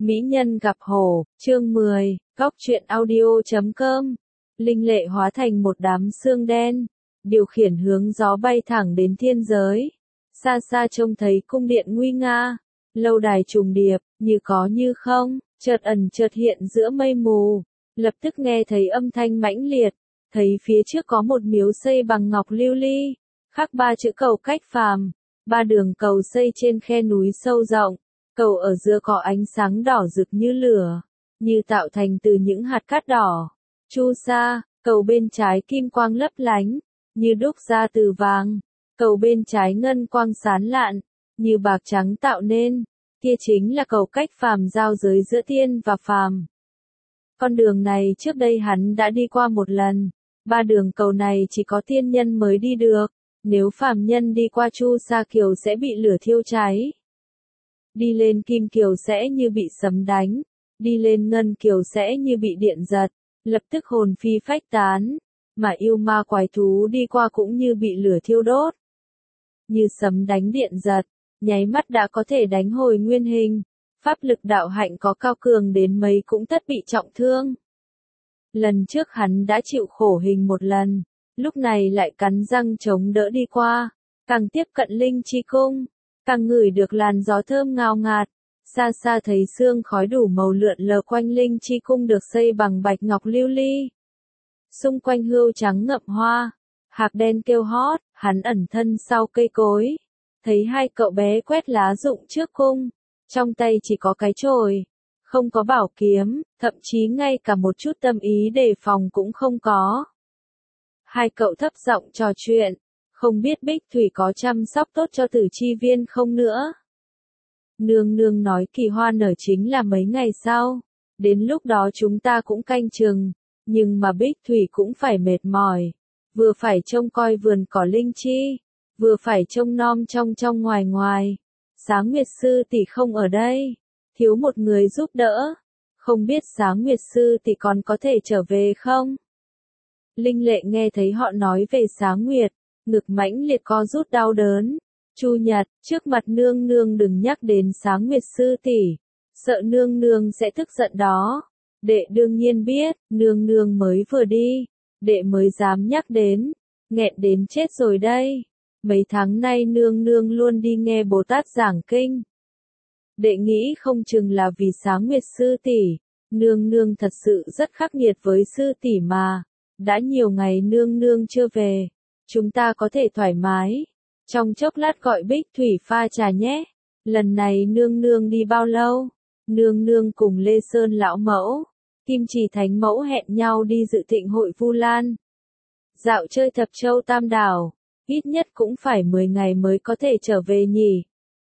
Mỹ nhân gặp hổ, chương 10, góc truyện audio.com. Linh Lệ hóa thành một đám sương đen, điều khiển hướng gió bay thẳng đến thiên giới. Xa xa trông thấy cung điện nguy nga, lâu đài trùng điệp, như có như không, chợt ẩn chợt hiện giữa mây mù. Lập tức nghe thấy âm thanh mãnh liệt, thấy phía trước có một miếu xây bằng ngọc lưu ly, khắc 3 chữ cầu cách phàm, 3 đường cầu xây trên khe núi sâu rộng. Cầu ở giữa có ánh sáng đỏ rực như lửa, như tạo thành từ những hạt cát đỏ. Chu sa, cầu bên trái kim quang lấp lánh, như đúc ra từ vàng. Cầu bên trái ngân quang sáng lạn, như bạc trắng tạo nên. Kia chính là cầu cách phàm giao giới giữa tiên và phàm. Con đường này trước đây hắn đã đi qua một lần. 3 đường cầu này chỉ có tiên nhân mới đi được. Nếu phàm nhân đi qua Chu sa kiều sẽ bị lửa thiêu cháy. Đi lên kim kiều sẽ như bị sấm đánh, đi lên ngân kiều sẽ như bị điện giật, lập tức hồn phi phách tán, mà yêu ma quái thú đi qua cũng như bị lửa thiêu đốt. Như sấm đánh điện giật, nháy mắt đã có thể đánh hồi nguyên hình, pháp lực đạo hạnh có cao cường đến mấy cũng tất bị trọng thương. Lần trước hắn đã chịu khổ hình một lần, lúc này lại cắn răng chống đỡ đi qua, càng tiếp cận linh chi cung. Càng ngửi được làn gió thơm ngào ngạt, xa xa thấy sương khói đủ màu lượn lờ quanh linh chi cung được xây bằng bạch ngọc lưu ly. Xung quanh hươu trắng ngậm hoa, hạc đen kêu hót, hắn ẩn thân sau cây cối. Thấy 2 cậu bé quét lá rụng trước cung, trong tay chỉ có cái chổi, không có bảo kiếm, thậm chí ngay cả một chút tâm ý đề phòng cũng không có. 2 cậu thấp giọng trò chuyện. Không biết Bích Thủy có chăm sóc tốt cho Tử Chi Viên không nữa. Nương nương nói kỳ hoa nở chính là mấy ngày sau. Đến lúc đó chúng ta cũng canh chừng. Nhưng mà Bích Thủy cũng phải mệt mỏi. Vừa phải trông coi vườn cỏ linh chi. Vừa phải trông nom trong ngoài ngoài. Sáng Nguyệt Sư tỷ không ở đây. Thiếu một người giúp đỡ. Không biết Sáng Nguyệt Sư tỷ còn có thể trở về không? Linh Lệ nghe thấy họ nói về Sáng Nguyệt. Ngực mãnh liệt co rút đau đớn. Chu Nhật, trước mặt nương nương đừng nhắc đến Sáng Nguyệt Sư tỷ, sợ nương nương sẽ tức giận đó. Đệ đương nhiên biết, nương nương mới vừa đi, đệ mới dám nhắc đến, nghẹn đến chết rồi đây. Mấy tháng nay nương nương luôn đi nghe Bồ Tát giảng kinh. Đệ nghĩ không chừng là vì Sáng Nguyệt Sư tỷ, nương nương thật sự rất khắc nghiệt với sư tỷ mà. Đã nhiều ngày nương nương chưa về. Chúng ta có thể thoải mái. Trong chốc lát gọi Bích Thủy pha trà nhé. Lần này nương nương đi bao lâu? Nương nương cùng Lê Sơn lão mẫu, Kim Chỉ Thánh mẫu hẹn nhau đi dự thịnh hội Vu Lan. Dạo chơi Thập Châu Tam Đảo, ít nhất cũng phải 10 ngày mới có thể trở về nhỉ.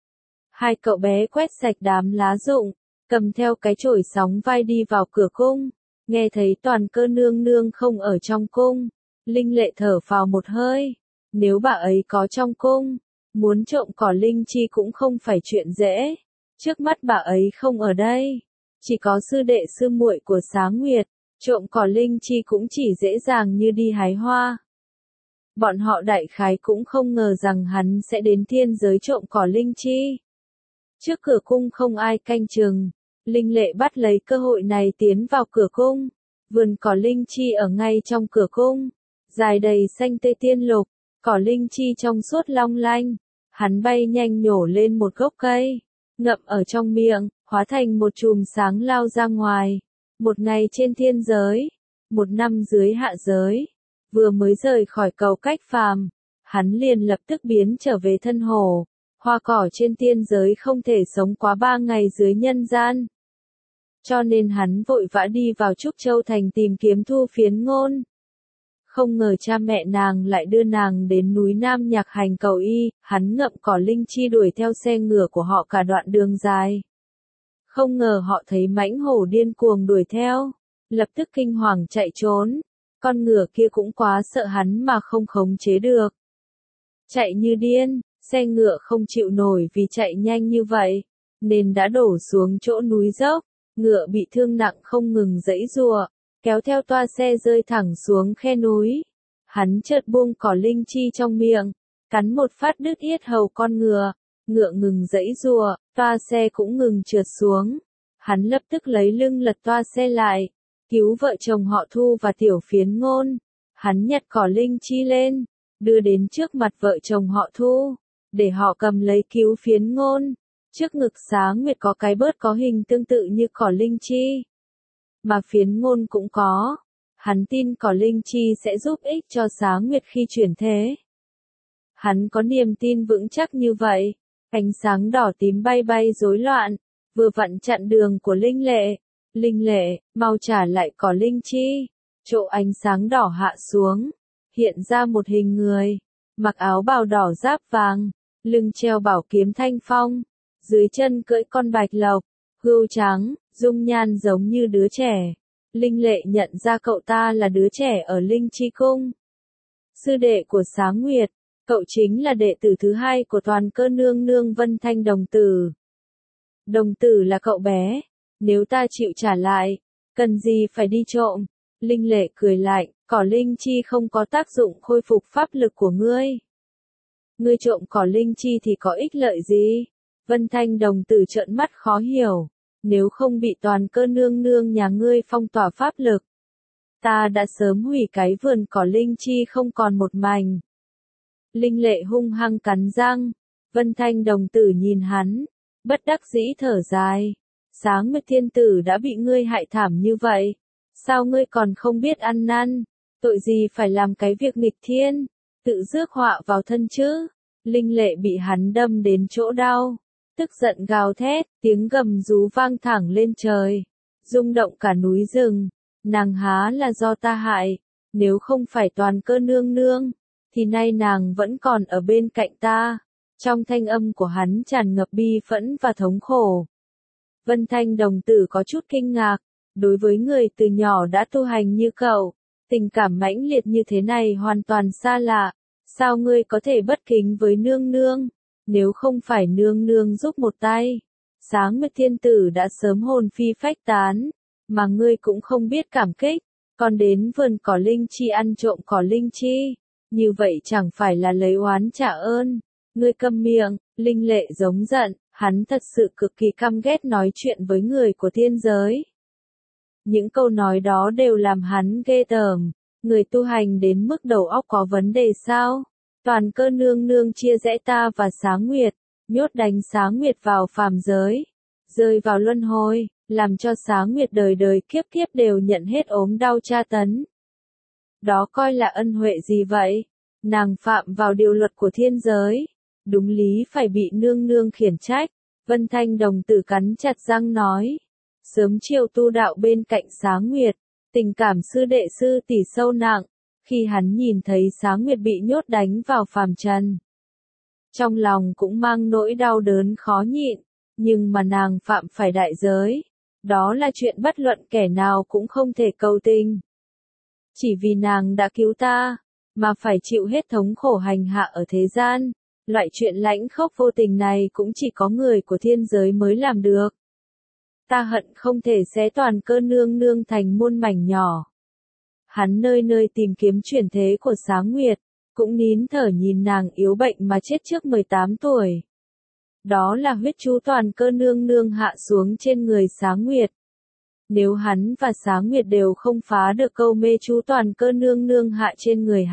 2 cậu bé quét sạch đám lá rụng, cầm theo cái chổi sóng vai đi vào cửa cung. Nghe thấy Toàn Cơ nương nương không ở trong cung. Linh Lệ thở phào một hơi, nếu bà ấy có trong cung, muốn trộm cỏ linh chi cũng không phải chuyện dễ. Trước mắt bà ấy không ở đây, chỉ có sư đệ sư muội của Sáng Nguyệt, trộm cỏ linh chi cũng chỉ dễ dàng như đi hái hoa. Bọn họ đại khái cũng không ngờ rằng hắn sẽ đến thiên giới trộm cỏ linh chi. Trước cửa cung không ai canh chừng, Linh Lệ bắt lấy cơ hội này tiến vào cửa cung. Vườn cỏ linh chi ở ngay trong cửa cung. Dài đầy xanh tươi tiên lục, cỏ linh chi trong suốt long lanh. Hắn bay nhanh nhổ lên một gốc cây, ngậm ở trong miệng, hóa thành một chùm sáng lao ra ngoài. Một ngày trên thiên giới, 1 năm dưới hạ giới. Vừa mới rời khỏi cầu cách phàm, hắn liền lập tức biến trở về thân hồ. Hoa cỏ trên tiên giới không thể sống quá 3 ngày dưới nhân gian. Cho nên hắn vội vã đi vào Trúc Châu Thành tìm kiếm Thu Phiến Ngôn. Không ngờ cha mẹ nàng lại đưa nàng đến núi Nam Nhạc Hành cầu y, hắn ngậm cỏ linh chi đuổi theo xe ngựa của họ cả đoạn đường dài. Không ngờ họ thấy mãnh hổ điên cuồng đuổi theo, lập tức kinh hoàng chạy trốn, con ngựa kia cũng quá sợ hắn mà không khống chế được. Chạy như điên, xe ngựa không chịu nổi vì chạy nhanh như vậy, nên đã đổ xuống chỗ núi dốc, ngựa bị thương nặng không ngừng giãy giụa. Kéo theo toa xe rơi thẳng xuống khe núi. Hắn chợt buông cỏ linh chi trong miệng, cắn một phát đứt yết hầu con ngựa, ngựa ngừng giãy giụa, toa xe cũng ngừng trượt xuống. Hắn lập tức lấy lưng lật toa xe lại, cứu vợ chồng họ Thu và Tiểu Phiến Ngôn. Hắn nhặt cỏ linh chi lên, đưa đến trước mặt vợ chồng họ Thu, để họ cầm lấy cứu Phiến Ngôn. Trước ngực Xá Nguyệt có cái bớt có hình tương tự như cỏ linh chi, mà Phiến Ngôn cũng có. Hắn tin cỏ linh chi sẽ giúp ích cho Xá Nguyệt khi chuyển thế. Hắn có niềm tin vững chắc như vậy. Ánh sáng đỏ tím bay bay rối loạn, vừa vặn chặn đường của Linh Lệ. Linh Lệ, mau trả lại cỏ linh chi. Chỗ ánh sáng đỏ hạ xuống, hiện ra một hình người, mặc áo bào đỏ giáp vàng, lưng treo bảo kiếm thanh phong, dưới chân cưỡi con bạch lộc, hươu trắng, dung nhan giống như đứa trẻ. Linh Lệ nhận ra cậu ta là đứa trẻ ở Linh Chi Cung. Sư đệ của Xá Nguyệt, cậu chính là đệ tử thứ hai của Toàn Cơ nương nương Vân Thanh đồng tử. Đồng tử là cậu bé, nếu ta chịu trả lại, cần gì phải đi trộm? Linh Lệ cười lạnh, cỏ linh chi không có tác dụng khôi phục pháp lực của ngươi. Ngươi trộm cỏ linh chi thì có ích lợi gì? Vân Thanh đồng tử trợn mắt khó hiểu, nếu không bị Toàn Cơ nương nương nhà ngươi phong tỏa pháp lực, ta đã sớm hủy cái vườn cỏ linh chi không còn một mảnh. Linh Lệ hung hăng cắn răng, Vân Thanh đồng tử nhìn hắn, bất đắc dĩ thở dài. Xá Nguyệt thiên tử đã bị ngươi hại thảm như vậy, sao ngươi còn không biết ăn năn, tội gì phải làm cái việc nghịch thiên, tự rước họa vào thân chứ? Linh Lệ bị hắn đâm đến chỗ đau, tức giận gào thét, tiếng gầm rú vang thẳng lên trời, rung động cả núi rừng. Nàng há là do ta hại, nếu không phải Toàn Cơ nương nương, thì nay nàng vẫn còn ở bên cạnh ta. Trong thanh âm của hắn tràn ngập bi phẫn và thống khổ. Vân Thanh đồng tử có chút kinh ngạc, đối với người từ nhỏ đã tu hành như cậu, tình cảm mãnh liệt như thế này hoàn toàn xa lạ. Sao ngươi có thể bất kính với nương nương? Nếu không phải nương nương giúp một tay, Xá Nguyệt thiên tử đã sớm hồn phi phách tán, mà ngươi cũng không biết cảm kích, còn đến vườn cỏ linh chi ăn trộm cỏ linh chi, như vậy chẳng phải là lấy oán trả ơn. Ngươi câm miệng, Linh Lệ giống giận, hắn thật sự cực kỳ căm ghét nói chuyện với người của thiên giới. Những câu nói đó đều làm hắn ghê tởm, người tu hành đến mức đầu óc có vấn đề sao? Toàn Cơ nương nương chia rẽ ta và Xá Nguyệt, nhốt đánh Xá Nguyệt vào phàm giới, rơi vào luân hồi, làm cho Xá Nguyệt đời đời kiếp kiếp đều nhận hết ốm đau tra tấn. Đó coi là ân huệ gì vậy? Nàng phạm vào điều luật của thiên giới, đúng lý phải bị nương nương khiển trách. Vân Thanh đồng tử cắn chặt răng nói, sớm chiều tu đạo bên cạnh Xá Nguyệt, tình cảm sư đệ sư tỷ sâu nặng. Khi hắn nhìn thấy Xá Nguyệt bị nhốt đánh vào phàm trần, trong lòng cũng mang nỗi đau đớn khó nhịn, nhưng mà nàng phạm phải đại giới, đó là chuyện bất luận kẻ nào cũng không thể cầu tình. Chỉ vì nàng đã cứu ta, mà phải chịu hết thống khổ hành hạ ở thế gian, loại chuyện lãnh khốc vô tình này cũng chỉ có người của thiên giới mới làm được. Ta hận không thể xé Toàn Cơ nương nương thành muôn mảnh nhỏ. Hắn nơi nơi tìm kiếm chuyển thế của Xá Nguyệt, cũng nín thở nhìn nàng yếu bệnh mà chết trước 18 tuổi. Đó là huyết chú Toàn Cơ nương nương hạ xuống trên người Xá Nguyệt. Nếu hắn và Xá Nguyệt đều không phá được câu mê chú Toàn Cơ nương nương hạ trên người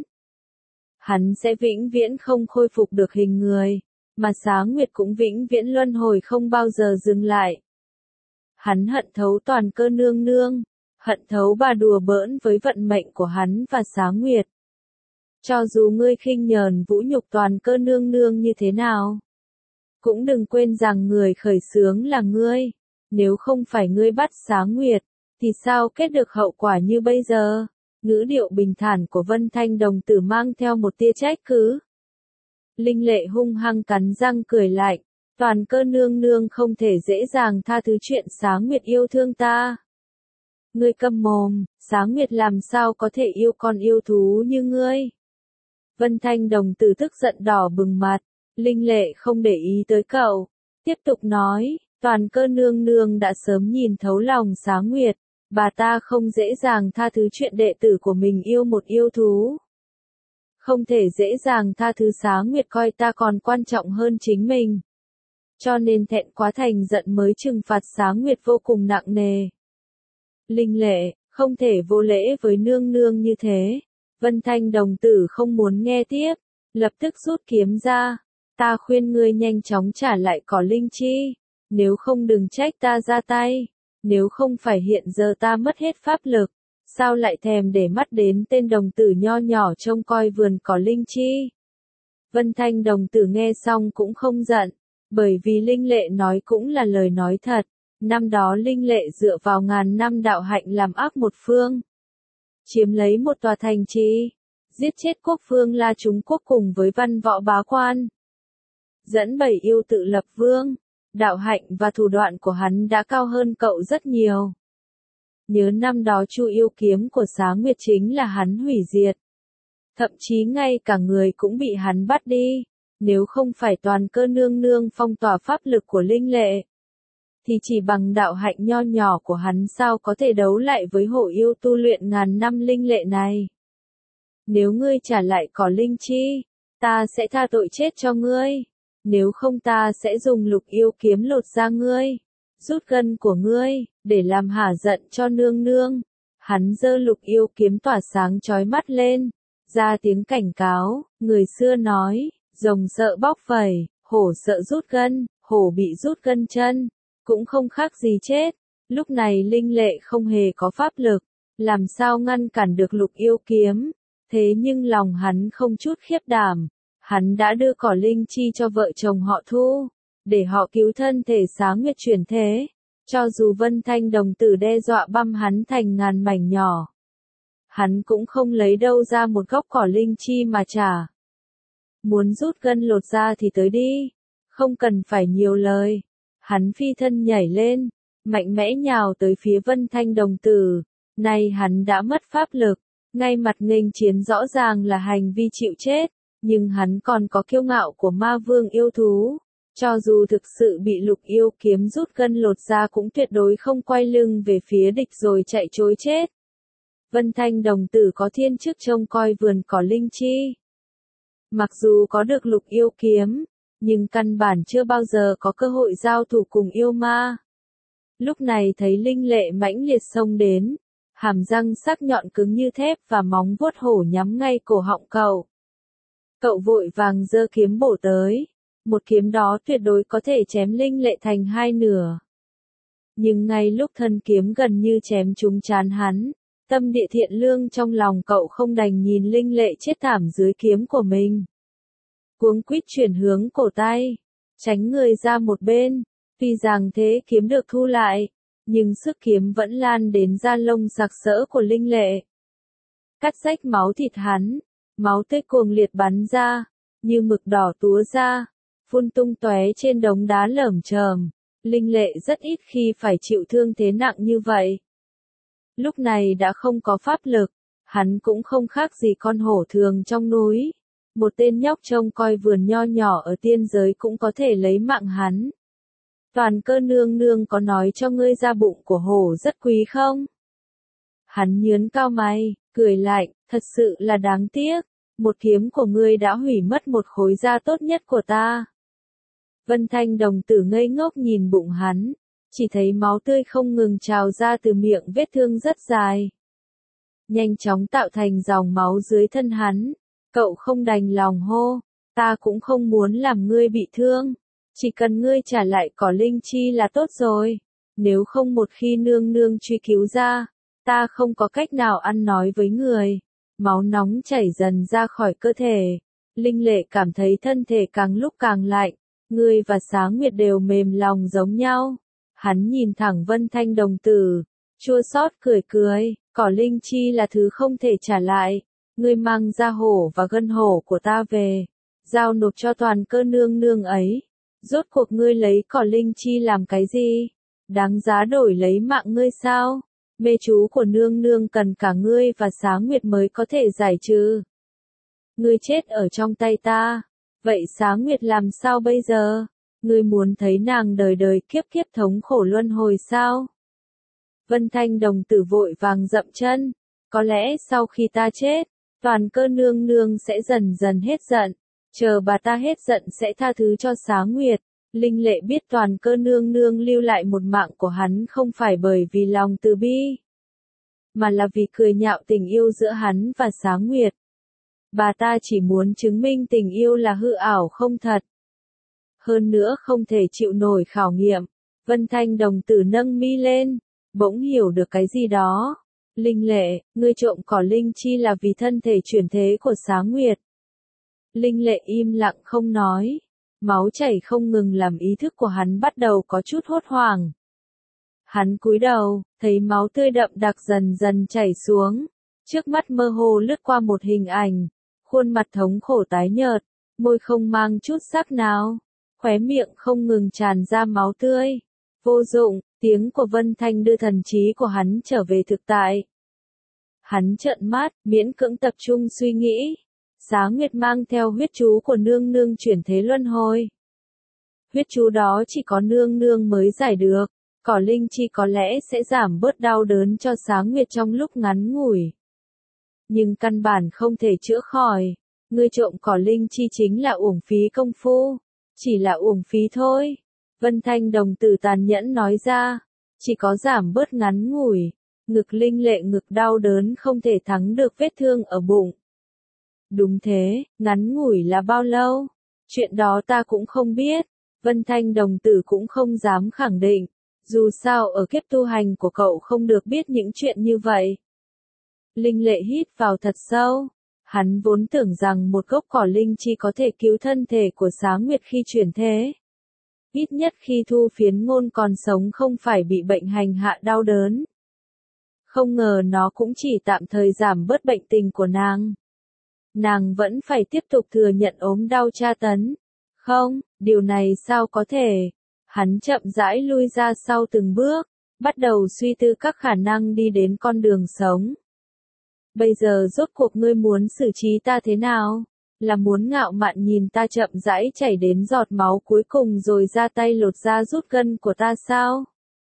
hắn sẽ vĩnh viễn không khôi phục được hình người, mà Xá Nguyệt cũng vĩnh viễn luân hồi không bao giờ dừng lại. Hắn hận thấu Toàn Cơ nương nương, hận thấu bà đùa bỡn với vận mệnh của hắn và Xá Nguyệt. Cho dù ngươi khinh nhờn vũ nhục Toàn Cơ nương nương như thế nào, cũng đừng quên rằng người khởi xướng là ngươi. Nếu không phải ngươi bắt Xá Nguyệt, thì sao kết được hậu quả như bây giờ? Ngữ điệu bình thản của Vân Thanh đồng tử mang theo một tia trách cứ. Linh Lệ hung hăng cắn răng cười lạnh, Toàn Cơ nương nương không thể dễ dàng tha thứ chuyện Xá Nguyệt yêu thương ta. Ngươi câm mồm, Xá Nguyệt làm sao có thể yêu con yêu thú như ngươi? Vân Thanh đồng tử tức giận đỏ bừng mặt, Linh Lệ không để ý tới cậu, tiếp tục nói, Toàn Cơ nương nương đã sớm nhìn thấu lòng Xá Nguyệt, bà ta không dễ dàng tha thứ chuyện đệ tử của mình yêu một yêu thú. Không thể dễ dàng tha thứ Xá Nguyệt coi ta còn quan trọng hơn chính mình. cho nên thẹn quá thành giận mới trừng phạt Xá Nguyệt vô cùng nặng nề. Linh Lệ, không thể vô lễ với nương nương như thế. Vân Thanh đồng tử không muốn nghe tiếp, lập tức rút kiếm ra. Ta khuyên ngươi nhanh chóng trả lại cỏ linh chi, nếu không đừng trách ta ra tay, nếu không phải hiện giờ ta mất hết pháp lực, sao lại thèm để mắt đến tên đồng tử nho nhỏ trông coi vườn cỏ linh chi. Vân Thanh đồng tử nghe xong cũng không giận, bởi vì Linh Lệ nói cũng là lời nói thật. Năm đó Linh Lệ dựa vào ngàn năm đạo hạnh làm ác một phương, chiếm lấy một tòa thành trì, giết chết quốc vương La Trung Quốc cùng với văn võ bá quan, dẫn 7 yêu tự lập vương. Đạo hạnh và thủ đoạn của hắn đã cao hơn cậu rất nhiều. Nhớ năm đó Chu yêu kiếm của Xá Nguyệt chính là hắn hủy diệt. Thậm chí ngay cả người cũng bị hắn bắt đi. Nếu không phải Toàn Cơ nương nương phong tỏa pháp lực của Linh Lệ, thì chỉ bằng đạo hạnh nho nhỏ của hắn sao có thể đấu lại với hổ yêu tu luyện ngàn năm Linh Lệ này. Nếu ngươi trả lại cỏ linh chi, ta sẽ tha tội chết cho ngươi. Nếu không ta sẽ dùng lục yêu kiếm lột da ngươi, rút gân của ngươi, để làm hả giận cho nương nương. Hắn giơ lục yêu kiếm tỏa sáng chói mắt lên, ra tiếng cảnh cáo. Người xưa nói, rồng sợ bóc phẩy, hổ sợ rút gân, hổ bị rút gân chân, cũng không khác gì chết. Lúc này Linh Lệ không hề có pháp lực, làm sao ngăn cản được lục yêu kiếm. Thế nhưng lòng hắn không chút khiếp đảm. Hắn đã đưa cỏ linh chi cho vợ chồng họ Thu, để họ cứu thân thể Xá Nguyệt chuyển thế. Cho dù Vân Thanh đồng tử đe dọa băm hắn thành ngàn mảnh nhỏ, hắn cũng không lấy đâu ra một góc cỏ linh chi mà trả. Muốn rút gân lột da thì tới đi, không cần phải nhiều lời. Hắn phi thân nhảy lên, mạnh mẽ nhào tới phía Vân Thanh đồng tử. Nay hắn đã mất pháp lực, ngay mặt nghênh chiến rõ ràng là hành vi chịu chết. Nhưng hắn còn có kiêu ngạo của ma vương yêu thú, cho dù thực sự bị lục yêu kiếm rút gân lột da cũng tuyệt đối không quay lưng về phía địch rồi chạy trối chết. Vân Thanh đồng tử có thiên chức trông coi vườn cỏ linh chi. Mặc dù có được lục yêu kiếm, nhưng căn bản chưa bao giờ có cơ hội giao thủ cùng yêu ma. Lúc này thấy Linh Lệ mãnh liệt xông đến, hàm răng sắc nhọn cứng như thép và móng vuốt hổ nhắm ngay cổ họng cậu. Cậu vội vàng giơ kiếm bổ tới, một kiếm đó tuyệt đối có thể chém Linh Lệ thành hai nửa. Nhưng ngay lúc thân kiếm gần như chém trúng trán hắn, tâm địa thiện lương trong lòng cậu không đành nhìn Linh Lệ chết thảm dưới kiếm của mình. Cuống quýt chuyển hướng cổ tay, tránh người ra một bên, tuy rằng thế kiếm được thu lại, nhưng sức kiếm vẫn lan đến da lông sặc sỡ của Linh Lệ. Cắt rách máu thịt hắn. Máu tươi cuồng liệt bắn ra, như mực đỏ túa ra, phun tung tóe trên đống đá lởm chởm. Linh Lệ rất ít khi phải chịu thương thế nặng như vậy. Lúc này đã không có pháp lực, hắn cũng không khác gì con hổ thường trong núi. Một tên nhóc trông coi vườn nho nhỏ ở tiên giới cũng có thể lấy mạng hắn. Toàn Cơ nương nương có nói cho ngươi da bụng của hổ rất quý không? Hắn nhướn cao mày, cười lạnh, thật sự là đáng tiếc, một kiếm của ngươi đã hủy mất một khối da tốt nhất của ta. Vân Thanh đồng tử ngây ngốc nhìn bụng hắn, chỉ thấy máu tươi không ngừng trào ra từ miệng vết thương rất dài. Nhanh chóng tạo thành dòng máu dưới thân hắn, cậu không đành lòng hô, ta cũng không muốn làm ngươi bị thương, chỉ cần ngươi trả lại cỏ linh chi là tốt rồi, nếu không một khi nương nương truy cứu ra, ta không có cách nào ăn nói với người. Máu nóng chảy dần ra khỏi cơ thể. Linh Lệ cảm thấy thân thể càng lúc càng lạnh. Ngươi và Xá Nguyệt đều mềm lòng giống nhau. Hắn nhìn thẳng Vân Thanh đồng tử, chua xót cười cười. Cỏ linh chi là thứ không thể trả lại. Ngươi mang da hổ và gân hổ của ta về, giao nộp cho Toàn Cơ nương nương ấy. Rốt cuộc ngươi lấy cỏ linh chi làm cái gì? Đáng giá đổi lấy mạng ngươi sao? Mê chú của nương nương cần cả ngươi và Xá Nguyệt mới có thể giải trừ. Ngươi chết ở trong tay ta, vậy Xá Nguyệt làm sao bây giờ? Ngươi muốn thấy nàng đời đời kiếp kiếp thống khổ luân hồi sao? Vân Thanh đồng tử vội vàng dậm chân, có lẽ sau khi ta chết, Toàn Cơ nương nương sẽ dần dần hết giận, chờ bà ta hết giận sẽ tha thứ cho Xá Nguyệt. Linh Lệ biết Toàn Cơ nương nương lưu lại một mạng của hắn không phải bởi vì lòng từ bi, mà là vì cười nhạo tình yêu giữa hắn và Sáng Nguyệt. Bà ta chỉ muốn chứng minh tình yêu là hư ảo không thật. Hơn nữa không thể chịu nổi khảo nghiệm. Vân Thanh đồng tử nâng mi lên, bỗng hiểu được cái gì đó. Linh Lệ, ngươi trộm cỏ linh chi là vì thân thể chuyển thế của Sáng Nguyệt. Linh Lệ im lặng không nói. Máu chảy không ngừng làm ý thức của hắn bắt đầu có chút hốt hoảng. Hắn cúi đầu, thấy máu tươi đậm đặc dần dần chảy xuống. Trước mắt mơ hồ lướt qua một hình ảnh. Khuôn mặt thống khổ tái nhợt, môi không mang chút sắc nào. Khóe miệng không ngừng tràn ra máu tươi. Vô dụng, tiếng của Vân Thanh đưa thần trí của hắn trở về thực tại. Hắn trợn mắt, miễn cưỡng tập trung suy nghĩ. Sáng Nguyệt mang theo huyết chú của nương nương chuyển thế luân hồi. Huyết chú đó chỉ có nương nương mới giải được. Cỏ linh chi có lẽ sẽ giảm bớt đau đớn cho Sáng Nguyệt trong lúc ngắn ngủi. Nhưng căn bản không thể chữa khỏi. Ngươi trộm cỏ linh chi chính là uổng phí công phu. Chỉ là uổng phí thôi. Vân Thanh đồng tử tàn nhẫn nói ra. Chỉ có giảm bớt ngắn ngủi. Ngực Linh Lệ ngực đau đớn không thể thắng được vết thương ở bụng. Đúng thế, ngắn ngủi là bao lâu? Chuyện đó ta cũng không biết. Vân Thanh đồng tử cũng không dám khẳng định. Dù sao ở kiếp tu hành của cậu không được biết những chuyện như vậy. Linh Lệ hít vào thật sâu. Hắn vốn tưởng rằng một gốc cỏ linh chi có thể cứu thân thể của Sáng Nguyệt khi chuyển thế. Ít nhất khi Thu Phiến Ngôn còn sống không phải bị bệnh hành hạ đau đớn. Không ngờ nó cũng chỉ tạm thời giảm bớt bệnh tình của nàng. Nàng vẫn phải tiếp tục thừa nhận ốm đau tra tấn. Không, điều này sao có thể? Hắn chậm rãi lui ra sau từng bước, bắt đầu suy tư các khả năng đi đến con đường sống. Bây giờ rốt cuộc ngươi muốn xử trí ta thế nào? Là muốn ngạo mạn nhìn ta chậm rãi chảy đến giọt máu cuối cùng rồi ra tay lột da rút gân của ta sao?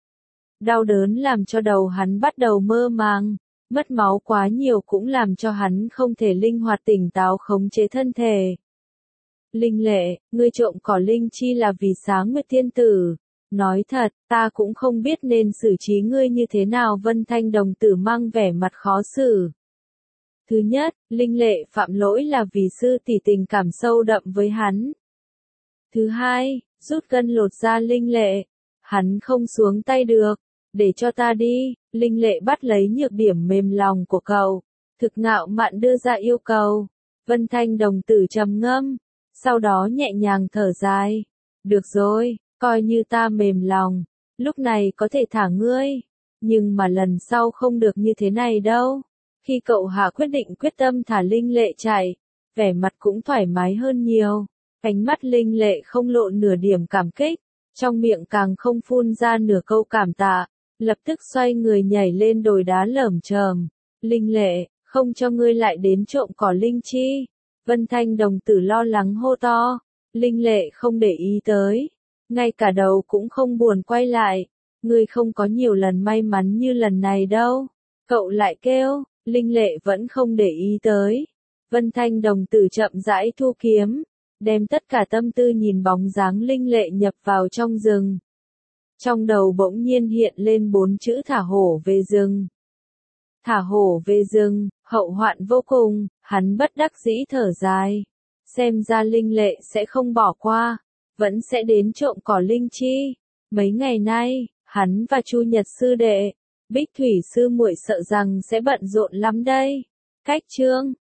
Đau đớn làm cho đầu hắn bắt đầu mơ màng, mất máu quá nhiều cũng làm cho hắn không thể linh hoạt tỉnh táo khống chế thân thể. Linh Lệ, ngươi trộm cỏ linh chi là vì Sáng Nguyệt tiên tử. Nói thật, ta cũng không biết nên xử trí ngươi như thế nào. Vân Thanh đồng tử mang vẻ mặt khó xử. Thứ nhất, Linh Lệ phạm lỗi là vì sư tỷ tình cảm sâu đậm với hắn. Thứ hai, rút gân lột da Linh Lệ. Hắn không xuống tay được. Để cho ta đi. Linh Lệ bắt lấy nhược điểm mềm lòng của cậu. Thực ngạo mạn đưa ra yêu cầu. Vân Thanh đồng tử trầm ngâm. Sau đó nhẹ nhàng thở dài. Được rồi, coi như ta mềm lòng. Lúc này có thể thả ngươi. Nhưng mà lần sau không được như thế này đâu. Khi cậu hạ quyết định quyết tâm thả Linh Lệ chạy, vẻ mặt cũng thoải mái hơn nhiều. Ánh mắt Linh Lệ không lộ nửa điểm cảm kích, trong miệng càng không phun ra nửa câu cảm tạ, lập tức xoay người nhảy lên đồi đá lởm chởm. Linh Lệ, không cho ngươi lại đến trộm cỏ linh chi. Vân Thanh đồng tử lo lắng hô to. Linh Lệ không để ý tới, ngay cả đầu cũng không buồn quay lại. Ngươi không có nhiều lần may mắn như lần này đâu. Cậu lại kêu. Linh Lệ vẫn không để ý tới. Vân Thanh đồng tử chậm rãi thu kiếm, đem tất cả tâm tư nhìn bóng dáng Linh Lệ nhập vào trong rừng. Trong đầu bỗng nhiên hiện lên 4 chữ thả hổ về rừng. Thả hổ về rừng, hậu hoạn vô cùng, hắn bất đắc dĩ thở dài. Xem ra Linh Lệ sẽ không bỏ qua, vẫn sẽ đến trộm cỏ linh chi. Mấy ngày nay, hắn và Chu Nhật sư đệ, Bích Thủy sư muội sợ rằng sẽ bận rộn lắm đây. Cách chương